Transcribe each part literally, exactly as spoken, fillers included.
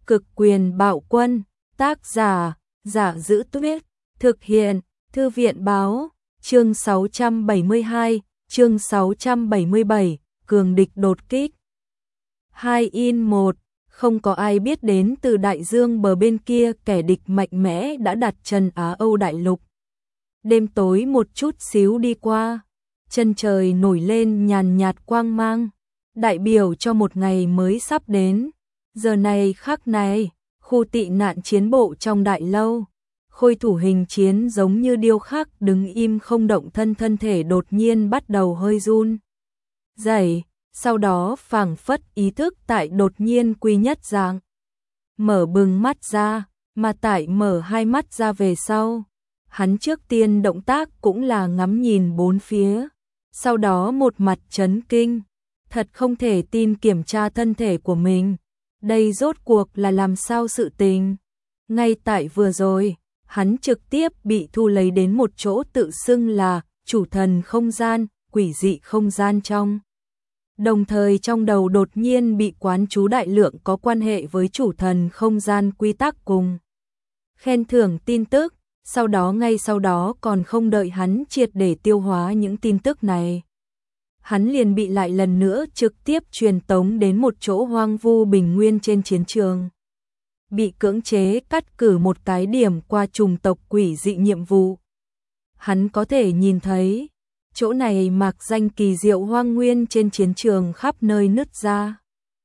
Cực quyền bạo quân, tác giả, Giả Giữ Tuyết, thực hiện, Thư viện báo, chương sáu trăm bảy mươi hai, chương sáu trăm bảy mươi bảy, cường địch đột kích. Hai in một, không có ai biết đến từ đại dương bờ bên kia kẻ địch mạnh mẽ đã đặt chân Á Âu đại lục. Đêm tối một chút xíu đi qua, chân trời nổi lên nhàn nhạt quang mang, đại biểu cho một ngày mới sắp đến. Giờ này khắc này, khu tị nạn chiến bộ trong đại lâu, khôi thủ hình chiến giống như điêu khắc đứng im không động, thân thân thể đột nhiên bắt đầu hơi run rẩy, sau đó phảng phất ý thức tại đột nhiên quy nhất dạng. Mở bừng mắt ra, mà tại mở hai mắt ra về sau, hắn trước tiên động tác cũng là ngắm nhìn bốn phía, sau đó một mặt chấn kinh, thật không thể tin kiểm tra thân thể của mình. Đây rốt cuộc là làm sao sự tình? Ngay tại vừa rồi, hắn trực tiếp bị thu lấy đến một chỗ tự xưng là chủ thần không gian, quỷ dị không gian trong. Đồng thời trong đầu đột nhiên bị quán chú đại lượng có quan hệ với chủ thần không gian quy tắc cùng khen thưởng tin tức, sau đó ngay sau đó còn không đợi hắn triệt để tiêu hóa những tin tức này, hắn liền bị lại lần nữa trực tiếp truyền tống đến một chỗ hoang vu bình nguyên trên chiến trường. Bị cưỡng chế cắt cử một cái điểm qua chủng tộc quỷ dị nhiệm vụ. Hắn có thể nhìn thấy, chỗ này mạc danh kỳ diệu hoang nguyên trên chiến trường khắp nơi nứt ra.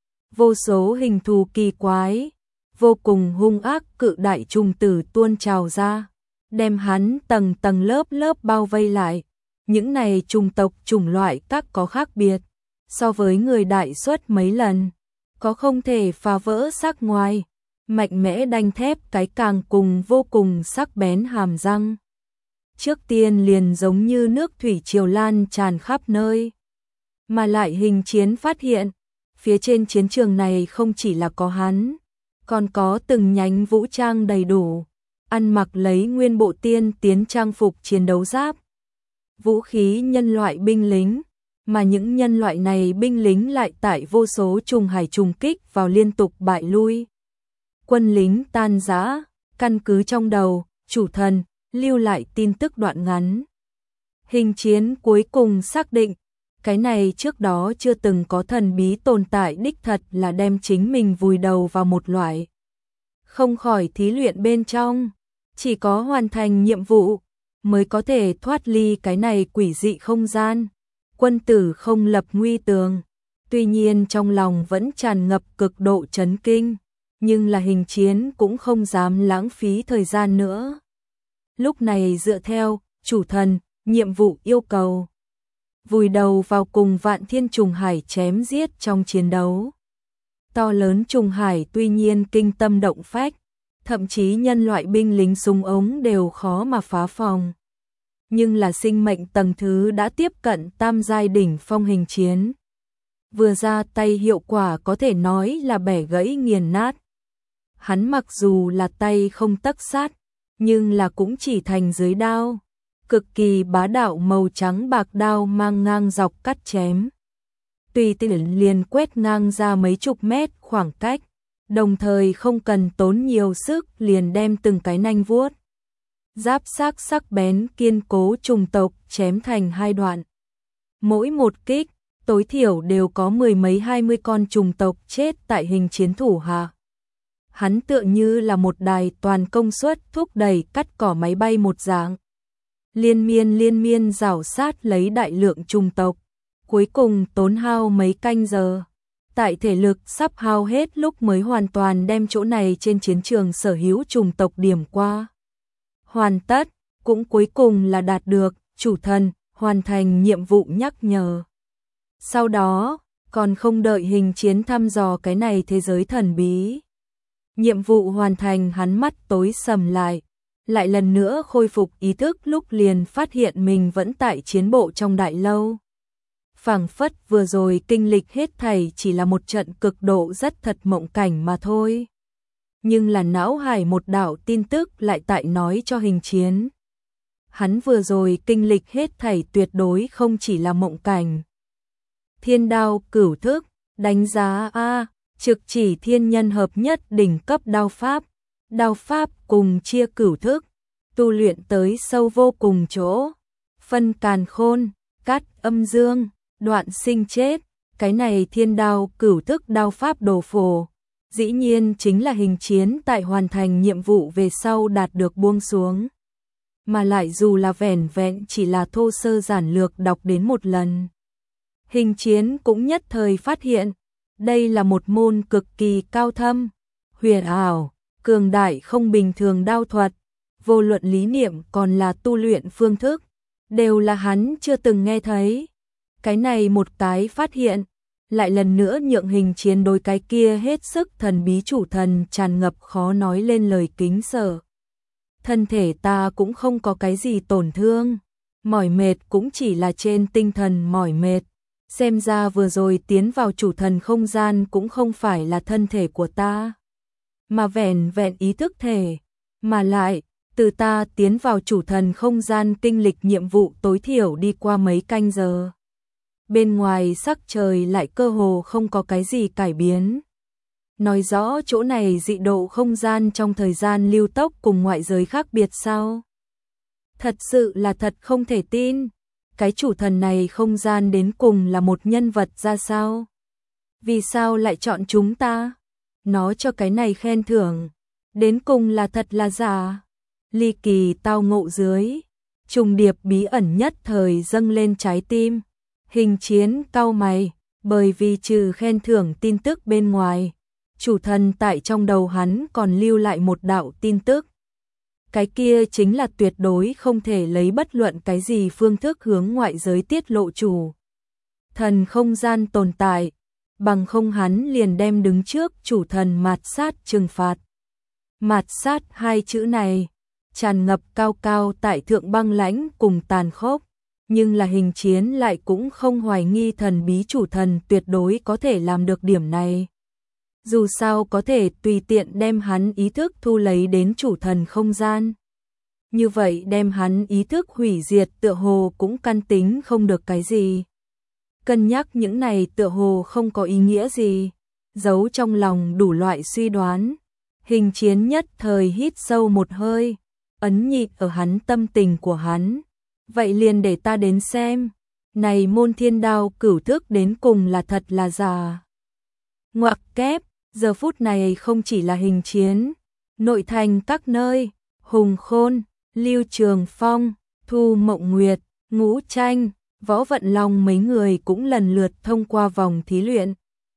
Vô số hình thù kỳ quái, vô cùng hung ác cự đại trùng tử tuôn trào ra, đem hắn tầng tầng lớp lớp bao vây lại. Những này chủng tộc chủng loại các có khác biệt, so với người đại suất mấy lần, có không thể phá vỡ sắc ngoài, mạnh mẽ đanh thép cái càng cùng vô cùng sắc bén hàm răng. Trước tiên liền giống như nước thủy triều lan tràn khắp nơi, mà lại hình chiến phát hiện, phía trên chiến trường này không chỉ là có hắn, còn có từng nhánh vũ trang đầy đủ, ăn mặc lấy nguyên bộ tiên tiến trang phục chiến đấu giáp. Vũ khí nhân loại binh lính, mà những nhân loại này binh lính lại tại vô số trùng hải trùng kích vào liên tục bại lui. Quân lính tan rã, căn cứ trong đầu, chủ thần, lưu lại tin tức đoạn ngắn. Hình chiến cuối cùng xác định, cái này trước đó chưa từng có thần bí tồn tại đích thật là đem chính mình vùi đầu vào một loại. Không khỏi thí luyện bên trong, chỉ có hoàn thành nhiệm vụ mới có thể thoát ly cái này quỷ dị không gian. Quân tử không lập nguy tường, tuy nhiên trong lòng vẫn tràn ngập cực độ chấn kinh, nhưng là hình chiến cũng không dám lãng phí thời gian nữa. Lúc này dựa theo chủ thần, nhiệm vụ yêu cầu, vùi đầu vào cùng vạn thiên trùng hải chém giết trong chiến đấu. To lớn trùng hải tuy nhiên kinh tâm động phách, thậm chí nhân loại binh lính súng ống đều khó mà phá phòng. Nhưng là sinh mệnh tầng thứ đã tiếp cận tam giai đỉnh phong hình chiến. Vừa ra tay hiệu quả có thể nói là bẻ gãy nghiền nát. Hắn mặc dù là tay không tấc sát, nhưng là cũng chỉ thành dưới đao. Cực kỳ bá đạo màu trắng bạc đao mang ngang dọc cắt chém. Tùy tiện liền quét ngang ra mấy chục mét khoảng cách, đồng thời không cần tốn nhiều sức liền đem từng cái nanh vuốt. Giáp xác sắc bén kiên cố trùng tộc chém thành hai đoạn. Mỗi một kích, tối thiểu đều có mười mấy hai mươi con trùng tộc chết tại hình chiến thủ hạ. Hắn tựa như là một đài toàn công suất thúc đẩy cắt cỏ máy bay một dạng. Liên miên liên miên rảo sát lấy đại lượng trùng tộc. Cuối cùng tốn hao mấy canh giờ. Tại thể lực sắp hao hết lúc mới hoàn toàn đem chỗ này trên chiến trường sở hữu trùng tộc điểm qua. Hoàn tất, cũng cuối cùng là đạt được, chủ thần, hoàn thành nhiệm vụ nhắc nhở. Sau đó, còn không đợi hình chiến thăm dò cái này thế giới thần bí. Nhiệm vụ hoàn thành, hắn mắt tối sầm lại, lại lần nữa khôi phục ý thức lúc liền phát hiện mình vẫn tại chiến bộ trong đại lâu. Phảng phất vừa rồi kinh lịch hết thảy chỉ là một trận cực độ rất thật mộng cảnh mà thôi. Nhưng là não hải một đạo tin tức lại tại nói cho hình chiến. Hắn vừa rồi kinh lịch hết thảy tuyệt đối không chỉ là mộng cảnh. Thiên đao cửu thức, đánh giá A, trực chỉ thiên nhân hợp nhất đỉnh cấp đao pháp, đao pháp cùng chia cửu thức, tu luyện tới sâu vô cùng chỗ, phân càn khôn, cắt âm dương, đoạn sinh chết, cái này thiên đao cửu thức đao pháp đồ phổ, dĩ nhiên chính là Hình Chiến tại hoàn thành nhiệm vụ về sau đạt được buông xuống. Mà lại dù là vẻn vẹn chỉ là thô sơ giản lược đọc đến một lần, Hình Chiến cũng nhất thời phát hiện, đây là một môn cực kỳ cao thâm, huyền ảo, cường đại không bình thường đao thuật, vô luận lý niệm còn là tu luyện phương thức, đều là hắn chưa từng nghe thấy. Cái này một cái phát hiện, lại lần nữa nhượng Hình Chiến đối cái kia hết sức thần bí chủ thần tràn ngập khó nói lên lời kính sợ. Thân thể ta cũng không có cái gì tổn thương, mỏi mệt cũng chỉ là trên tinh thần mỏi mệt. Xem ra vừa rồi tiến vào chủ thần không gian cũng không phải là thân thể của ta, mà vẹn vẹn ý thức thể, mà lại, từ ta tiến vào chủ thần không gian kinh lịch nhiệm vụ tối thiểu đi qua mấy canh giờ. Bên ngoài sắc trời lại cơ hồ không có cái gì cải biến. Nói rõ chỗ này dị độ không gian trong thời gian lưu tốc cùng ngoại giới khác biệt sao? Thật sự là thật không thể tin. Cái chủ thần này không gian đến cùng là một nhân vật ra sao? Vì sao lại chọn chúng ta? Nó cho cái này khen thưởng. Đến cùng là thật là giả? Ly kỳ tao ngộ dưới. Trùng điệp bí ẩn nhất thời dâng lên trái tim. Hình Chiến cau mày, bởi vì trừ khen thưởng tin tức bên ngoài, chủ thần tại trong đầu hắn còn lưu lại một đạo tin tức. Cái kia chính là tuyệt đối không thể lấy bất luận cái gì phương thức hướng ngoại giới tiết lộ chủ thần không gian tồn tại, bằng không hắn liền đem đứng trước chủ thần mạt sát trừng phạt. Mạt sát hai chữ này, tràn ngập cao cao tại thượng băng lãnh cùng tàn khốc, nhưng là Hình Chiến lại cũng không hoài nghi thần bí chủ thần tuyệt đối có thể làm được điểm này. Dù sao có thể tùy tiện đem hắn ý thức thu lấy đến chủ thần không gian. Như vậy đem hắn ý thức hủy diệt tựa hồ cũng căn tính không được cái gì. Cân nhắc những này tựa hồ không có ý nghĩa gì, giấu trong lòng đủ loại suy đoán. Hình Chiến nhất thời hít sâu một hơi, ấn nhịp ở hắn tâm tình của hắn. Vậy liền để ta đến xem, này môn thiên đao cửu thức đến cùng là thật là giả. Ngoặc kép, giờ phút này không chỉ là Hình Chiến, nội thành các nơi, Hùng Khôn, Lưu Trường Phong, Thu Mộng Nguyệt, Ngũ Tranh, Võ Vận Long mấy người cũng lần lượt thông qua vòng thí luyện.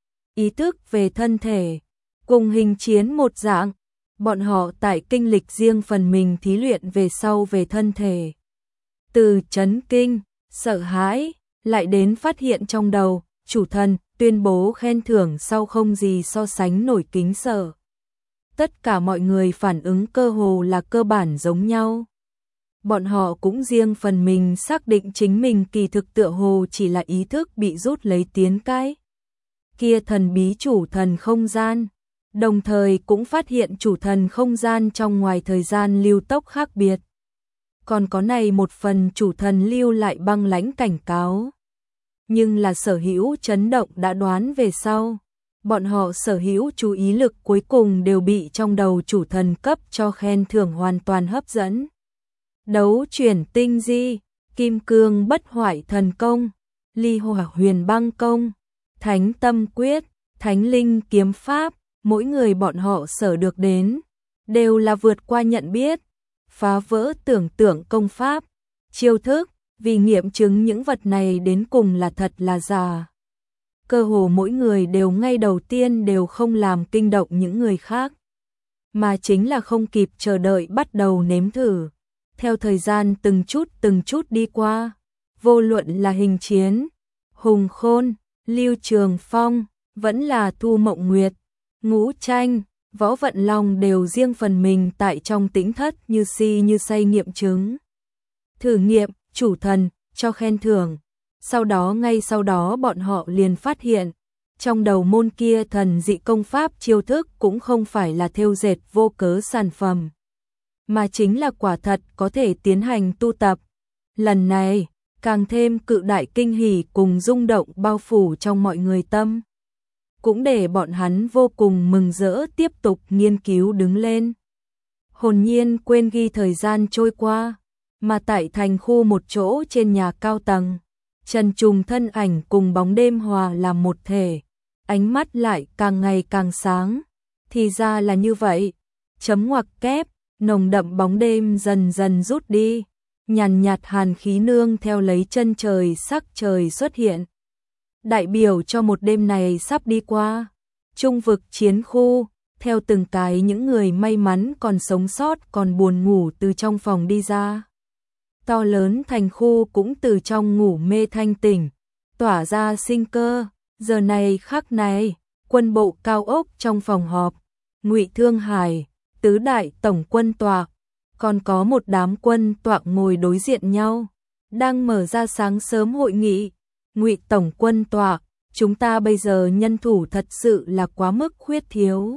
Ý thức về thân thể, cùng Hình Chiến một dạng, bọn họ tại kinh lịch riêng phần mình thí luyện về sau về thân thể. Từ chấn kinh, sợ hãi, lại đến phát hiện trong đầu, chủ thần tuyên bố khen thưởng sau không gì so sánh nổi kính sợ. Tất cả mọi người phản ứng cơ hồ là cơ bản giống nhau. Bọn họ cũng riêng phần mình xác định chính mình kỳ thực tựa hồ chỉ là ý thức bị rút lấy tiến cái kia thần bí chủ thần không gian, đồng thời cũng phát hiện chủ thần không gian trong ngoài thời gian lưu tốc khác biệt. Còn có này một phần chủ thần lưu lại băng lãnh cảnh cáo. Nhưng là sở hữu chấn động đã đoán về sau, bọn họ sở hữu chú ý lực cuối cùng đều bị trong đầu chủ thần cấp cho khen thưởng hoàn toàn hấp dẫn. Đấu chuyển tinh di, kim cương bất hoại thần công, ly hỏa huyền băng công, thánh tâm quyết, thánh linh kiếm pháp, mỗi người bọn họ sở được đến, đều là vượt qua nhận biết, phá vỡ tưởng tượng công pháp, chiêu thức, vì nghiệm chứng những vật này đến cùng là thật là giả. Cơ hồ mỗi người đều ngay đầu tiên đều không làm kinh động những người khác, mà chính là không kịp chờ đợi bắt đầu nếm thử. Theo thời gian từng chút từng chút đi qua, vô luận là Hình Chiến, Hùng Khôn, Lưu Trường Phong, vẫn là Thu Mộng Nguyệt, Ngũ Tranh, Võ Vận Long đều riêng phần mình tại trong tĩnh thất như si như say nghiệm chứng. Thử nghiệm, chủ thần, cho khen thưởng. Sau đó ngay sau đó bọn họ liền phát hiện, trong đầu môn kia thần dị công pháp chiêu thức cũng không phải là thêu dệt vô cớ sản phẩm, mà chính là quả thật có thể tiến hành tu tập. Lần này, càng thêm cự đại kinh hỉ cùng rung động bao phủ trong mọi người tâm. cũng để bọn hắn vô cùng mừng rỡ tiếp tục nghiên cứu đứng lên. Hồn nhiên quên ghi thời gian trôi qua, mà tại thành khu một chỗ trên nhà cao tầng, Trần Trùng thân ảnh cùng bóng đêm hòa làm một thể, ánh mắt lại càng ngày càng sáng. Thì ra là như vậy, chấm ngoặc kép, nồng đậm bóng đêm dần dần rút đi, nhàn nhạt hàn khí nương theo lấy chân trời sắc trời xuất hiện. Đại biểu cho một đêm này sắp đi qua. Trung vực chiến khu, theo từng cái những người may mắn còn sống sót còn buồn ngủ từ trong phòng đi ra. To lớn thành khu cũng từ trong ngủ mê thanh tỉnh, tỏa ra sinh cơ. Giờ này khắc này, quân bộ cao ốc trong phòng họp, Ngụy Thương Hải, tứ đại tổng quân tọa, còn có một đám quân tọa ngồi đối diện nhau, đang mở ra sáng sớm hội nghị. Ngụy tổng quân tọa, chúng ta bây giờ nhân thủ thật sự là quá mức khuyết thiếu.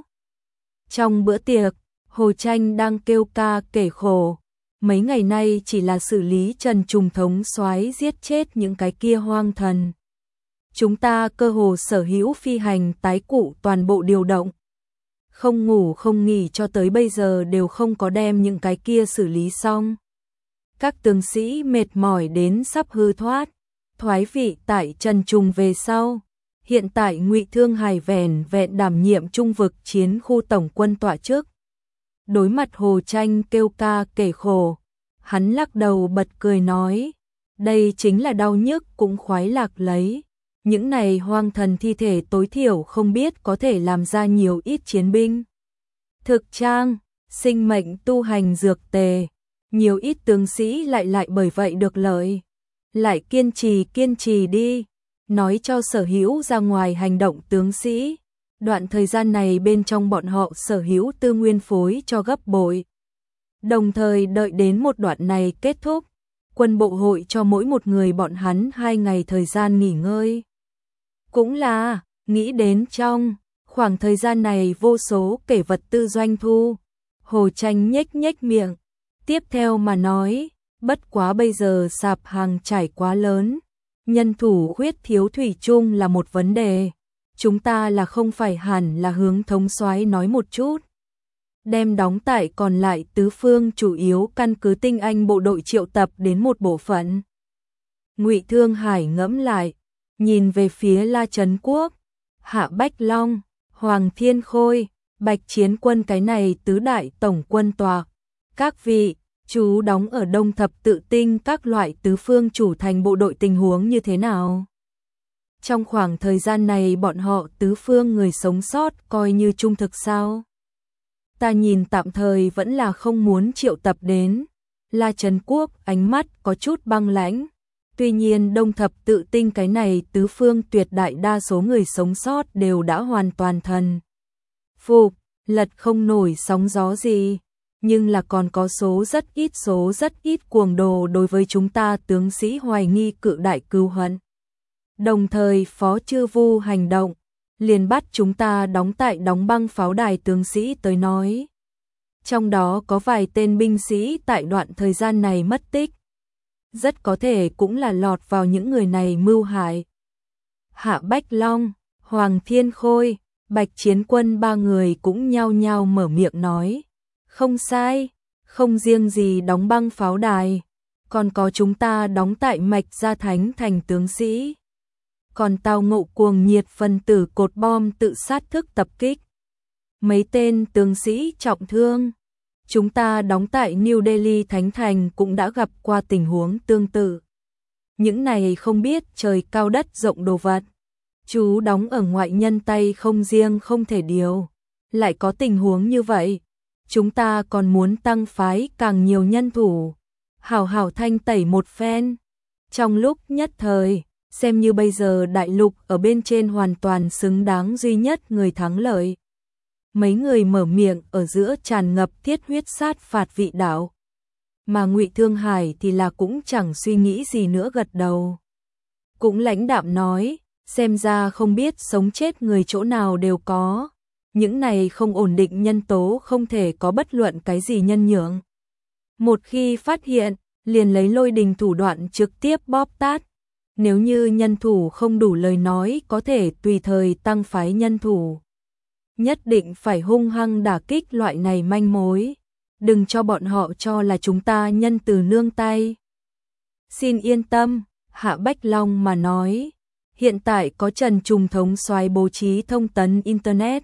Trong bữa tiệc, Hồ Tranh đang kêu ca kể khổ, mấy ngày nay chỉ là xử lý Trần Trùng thống soái giết chết những cái kia hoang thần. Chúng ta cơ hồ sở hữu phi hành tái cụ toàn bộ điều động. Không ngủ không nghỉ cho tới bây giờ đều không có đem những cái kia xử lý xong. Các tướng sĩ mệt mỏi đến sắp hư thoát, thoái vị tại Trần Trùng về sau. Hiện tại Ngụy Thương Hải vẻn vẹn đảm nhiệm trung vực chiến khu tổng quân tọa trước. Đối mặt Hồ Tranh kêu ca kể khổ, hắn lắc đầu bật cười nói, đây chính là đau nhức cũng khoái lạc lấy. Những này hoang thần thi thể tối thiểu không biết có thể làm ra nhiều ít chiến binh. Thực trang, sinh mệnh tu hành dược tề, nhiều ít tướng sĩ lại lại bởi vậy được lợi. Lại kiên trì kiên trì đi, nói cho sở hữu ra ngoài hành động tướng sĩ. Đoạn thời gian này bên trong bọn họ sở hữu tư nguyên phối cho gấp bội. Đồng thời đợi đến một đoạn này kết thúc, quân bộ hội cho mỗi một người bọn hắn hai ngày thời gian nghỉ ngơi. Cũng là, nghĩ đến trong khoảng thời gian này vô số kể vật tư doanh thu. Hồ Tranh nhếch nhếch miệng, tiếp theo mà nói, bất quá bây giờ sạp hàng trải quá lớn, nhân thủ khuyết thiếu thủy chung là một vấn đề. Chúng ta là không phải hẳn là hướng thống soái nói một chút, đem đóng tại còn lại tứ phương chủ yếu căn cứ tinh anh bộ đội triệu tập đến một bộ phận. Ngụy Thương Hải ngẫm lại, nhìn về phía La Trấn Quốc, Hạ Bách Long, Hoàng Thiên Khôi, Bạch Chiến Quân cái này tứ đại tổng quân tọa. Các vị, chú đóng ở Đông Thập Tự Tinh các loại tứ phương chủ thành bộ đội tình huống như thế nào? Trong khoảng thời gian này bọn họ tứ phương người sống sót coi như trung thực sao? Ta nhìn tạm thời vẫn là không muốn triệu tập đến. La Trấn Quốc ánh mắt có chút băng lãnh. Tuy nhiên Đông Thập Tự Tinh cái này tứ phương tuyệt đại đa số người sống sót đều đã hoàn toàn thần phục, lật không nổi sóng gió gì. Nhưng là còn có số rất ít số rất ít cuồng đồ đối với chúng ta tướng sĩ hoài nghi cự đại cừu hận. Đồng thời Phó Chư Vu hành động, liền bắt chúng ta đóng tại đóng băng pháo đài tướng sĩ tới nói. Trong đó có vài tên binh sĩ tại đoạn thời gian này mất tích. Rất có thể cũng là lọt vào những người này mưu hại. Hạ Bách Long, Hoàng Thiên Khôi, Bạch Chiến Quân ba người cũng nhao nhao mở miệng nói. Không sai, không riêng gì đóng băng pháo đài, còn có chúng ta đóng tại Mạch Gia Thánh thành tướng sĩ. Còn tao ngộ cuồng nhiệt phân tử cột bom tự sát thức tập kích. Mấy tên tướng sĩ trọng thương. Chúng ta đóng tại New Delhi Thánh thành cũng đã gặp qua tình huống tương tự. Những này không biết trời cao đất rộng đồ vật. Chú đóng ở ngoại nhân tay không riêng không thể điều. Lại có tình huống như vậy. Chúng ta còn muốn tăng phái càng nhiều nhân thủ. Hảo hảo thanh tẩy một phen. Trong lúc nhất thời, xem như bây giờ đại lục ở bên trên hoàn toàn xứng đáng duy nhất người thắng lợi. Mấy người mở miệng ở giữa tràn ngập thiết huyết sát phạt vị đạo. Mà Ngụy Thương Hải thì là cũng chẳng suy nghĩ gì nữa gật đầu. Cũng lãnh đạm nói, xem ra không biết sống chết người chỗ nào đều có. Những này không ổn định nhân tố không thể có bất luận cái gì nhân nhượng. Một khi phát hiện, liền lấy lôi đình thủ đoạn trực tiếp bóp tát. Nếu như nhân thủ không đủ lời nói có thể tùy thời tăng phái nhân thủ. Nhất định phải hung hăng đả kích loại này manh mối. Đừng cho bọn họ cho là chúng ta nhân từ nương tay. Xin yên tâm, Hạ Bách Long mà nói. Hiện tại có Trần Trùng thống soái bố trí thông tấn Internet.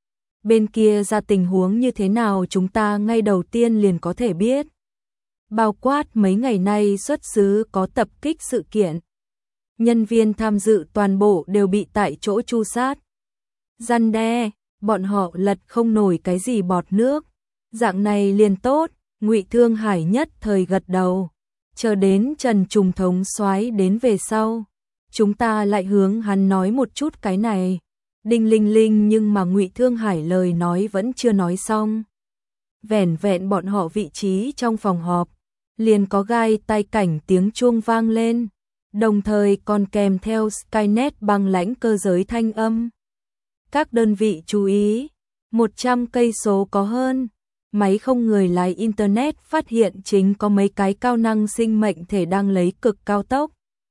Bên kia ra tình huống như thế nào chúng ta ngay đầu tiên liền có thể biết. Bao quát mấy ngày nay xuất xứ có tập kích sự kiện. Nhân viên tham dự toàn bộ đều bị tại chỗ tru sát. Răn đe, bọn họ lật không nổi cái gì bọt nước. Dạng này liền tốt, Ngụy Thương Hải nhất thời gật đầu. Chờ đến Trần Trùng thống soái đến về sau, chúng ta lại hướng hắn nói một chút cái này. Đinh linh linh nhưng mà Ngụy Thương Hải lời nói vẫn chưa nói xong. Vẻn vẹn bọn họ vị trí trong phòng họp, liền có gai tai cảnh tiếng chuông vang lên, đồng thời còn kèm theo Skynet băng lãnh cơ giới thanh âm. Các đơn vị chú ý, một trăm cây số có hơn, máy không người lái Internet phát hiện chính có mấy cái cao năng sinh mệnh thể đang lấy cực cao tốc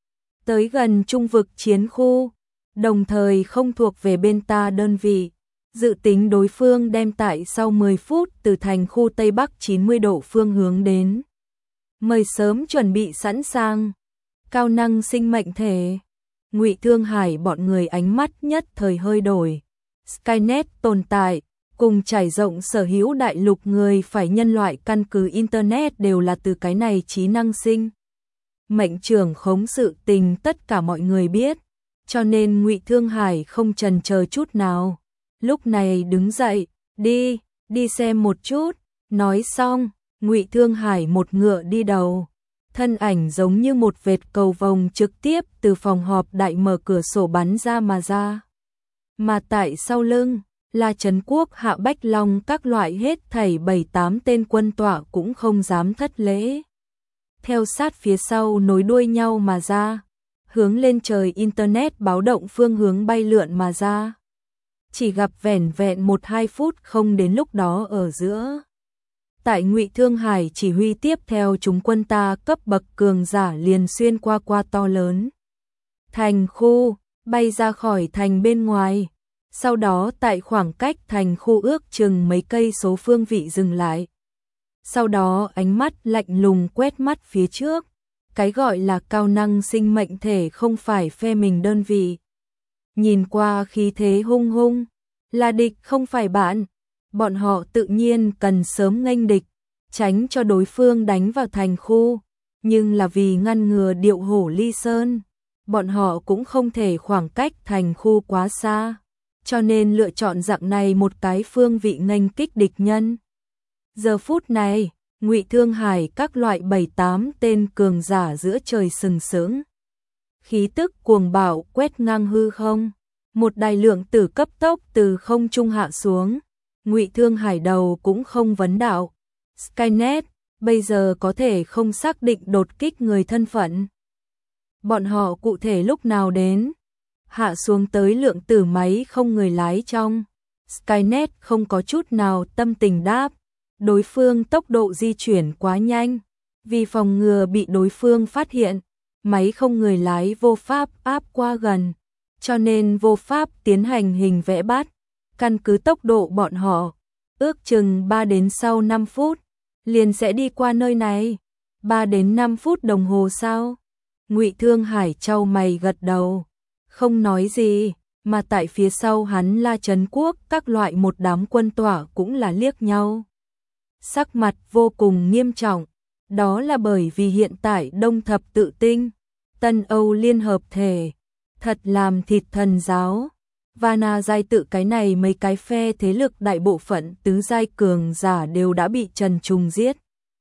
tới gần trung vực chiến khu, đồng thời không thuộc về bên ta đơn vị. Dự tính đối phương đem tại sau mười phút từ thành khu Tây Bắc chín mươi độ phương hướng đến. Mời sớm chuẩn bị sẵn sàng. Cao năng sinh mệnh thể. Ngụy Thương Hải bọn người ánh mắt nhất thời hơi đổi. Skynet tồn tại, cùng trải rộng sở hữu đại lục người phải nhân loại căn cứ Internet đều là từ cái này trí năng sinh. Mệnh trưởng khống sự tình tất cả mọi người biết, cho nên Ngụy Thương Hải không chần chờ chút nào. Lúc này đứng dậy, đi, đi xem một chút. Nói xong, Ngụy Thương Hải một ngựa đi đầu. Thân ảnh giống như một vệt cầu vồng trực tiếp từ phòng họp đại mở cửa sổ bắn ra mà ra. Mà tại sau lưng, là Trấn Quốc Hạ Bách Long các loại hết thảy bảy tám tên quân tọa cũng không dám thất lễ. Theo sát phía sau nối đuôi nhau mà ra, hướng lên trời Internet báo động phương hướng bay lượn mà ra. Chỉ gặp vẻn vẹn một hai phút không đến lúc đó ở giữa. Tại Ngụy Thương Hải chỉ huy tiếp theo chúng quân ta cấp bậc cường giả liền xuyên qua qua to lớn thành khu, bay ra khỏi thành bên ngoài. Sau đó tại khoảng cách thành khu ước chừng mấy cây số phương vị dừng lại. Sau đó ánh mắt lạnh lùng quét mắt phía trước. Cái gọi là cao năng sinh mệnh thể không phải phe mình đơn vị. Nhìn qua khí thế hung hung, là địch không phải bạn. Bọn họ tự nhiên cần sớm nghênh địch, tránh cho đối phương đánh vào thành khu. Nhưng là vì ngăn ngừa điệu hổ ly sơn, bọn họ cũng không thể khoảng cách thành khu quá xa. Cho nên lựa chọn dạng này một cái phương vị nghênh kích địch nhân. Giờ phút này, Ngụy Thương Hải các loại bảy tám tên cường giả giữa trời sừng sững. Khí tức cuồng bạo quét ngang hư không. Một đài lượng tử cấp tốc từ không trung hạ xuống. Ngụy Thương Hải đầu cũng không vấn đạo. Skynet, bây giờ có thể không xác định đột kích người thân phận. Bọn họ cụ thể lúc nào đến? Hạ xuống tới lượng tử máy không người lái trong. Skynet không có chút nào tâm tình đáp. Đối phương tốc độ di chuyển quá nhanh. Vì phòng ngừa bị đối phương phát hiện, máy không người lái vô pháp áp qua gần. Cho nên vô pháp tiến hành hình vẽ bắt. Căn cứ tốc độ bọn họ, ước chừng ba đến sau năm phút, liền sẽ đi qua nơi này. ba đến năm phút đồng hồ sau. Ngụy Thương Hải chau mày gật đầu. Không nói gì, mà tại phía sau hắn là Trấn Quốc các loại một đám quân tỏa cũng là liếc nhau. Sắc mặt vô cùng nghiêm trọng, đó là bởi vì hiện tại Đông Thập Tự Tinh, Tân Âu Liên Hợp Thể, thật làm thịt thần giáo. Và na giai tự cái này mấy cái phe thế lực đại bộ phận tứ giai cường giả đều đã bị Trần Trùng giết.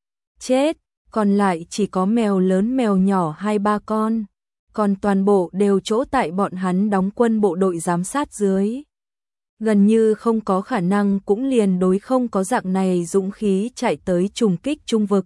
Chết, còn lại chỉ có mèo lớn mèo nhỏ hai ba con. Còn toàn bộ đều chỗ tại bọn hắn đóng quân bộ đội giám sát dưới. Gần như không có khả năng cũng liền đối không có dạng này dũng khí chạy tới trùng kích trung vực.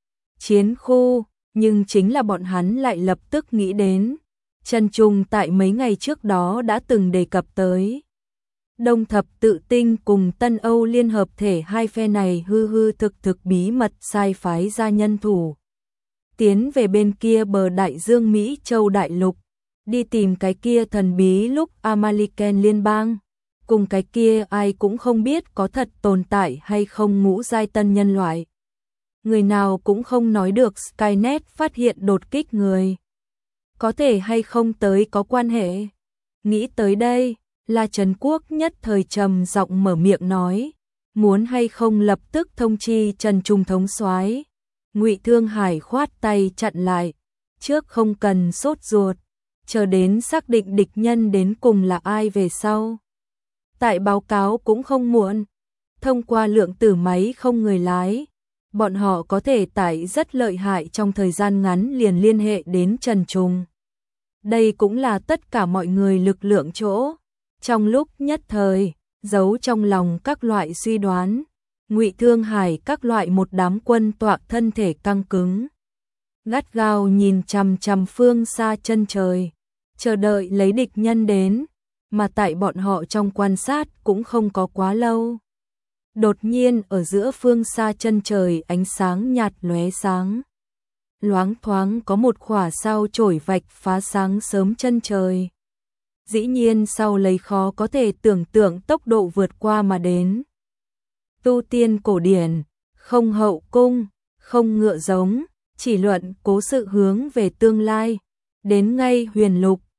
Chiến khu, nhưng chính là bọn hắn lại lập tức nghĩ đến. Trần Trùng tại mấy ngày trước đó đã từng đề cập tới. Đông Thập Tự Tinh cùng Tân Âu Liên Hợp Thể hai phe này hư hư thực thực bí mật sai phái ra nhân thủ. Tiến về bên kia bờ đại dương Mỹ Châu Đại Lục, đi tìm cái kia thần bí lúc Amaliken liên bang, cùng cái kia ai cũng không biết có thật tồn tại hay không ngũ giai tân nhân loại. Người nào cũng không nói được Skynet phát hiện đột kích người. Có thể hay không tới có quan hệ. Nghĩ tới đây, La Trấn Quốc nhất thời trầm giọng mở miệng nói, muốn hay không lập tức thông chi Trần Trung thống soái. Ngụy Thương Hải khoát tay chặn lại, trước không cần sốt ruột, chờ đến xác định địch nhân đến cùng là ai về sau. Tại báo cáo cũng không muộn, thông qua lượng tử máy không người lái, bọn họ có thể tải rất lợi hại trong thời gian ngắn liền liên hệ đến Trần Trung. Đây cũng là tất cả mọi người lực lượng chỗ. Trong lúc nhất thời, giấu trong lòng các loại suy đoán, Ngụy Thương Hải các loại một đám quân tọa thân thể căng cứng, gắt gao nhìn chằm chằm phương xa chân trời, chờ đợi lấy địch nhân đến, mà tại bọn họ trong quan sát cũng không có quá lâu. Đột nhiên ở giữa phương xa chân trời ánh sáng nhạt lóe sáng. Loáng thoáng có một khỏa sao chổi vạch phá sáng sớm chân trời. Dĩ nhiên sau lấy khó có thể tưởng tượng tốc độ vượt qua mà đến. Tu tiên cổ điển, không hậu cung, không ngựa giống, chỉ luận cố sự hướng về tương lai. Đến ngay huyền lục,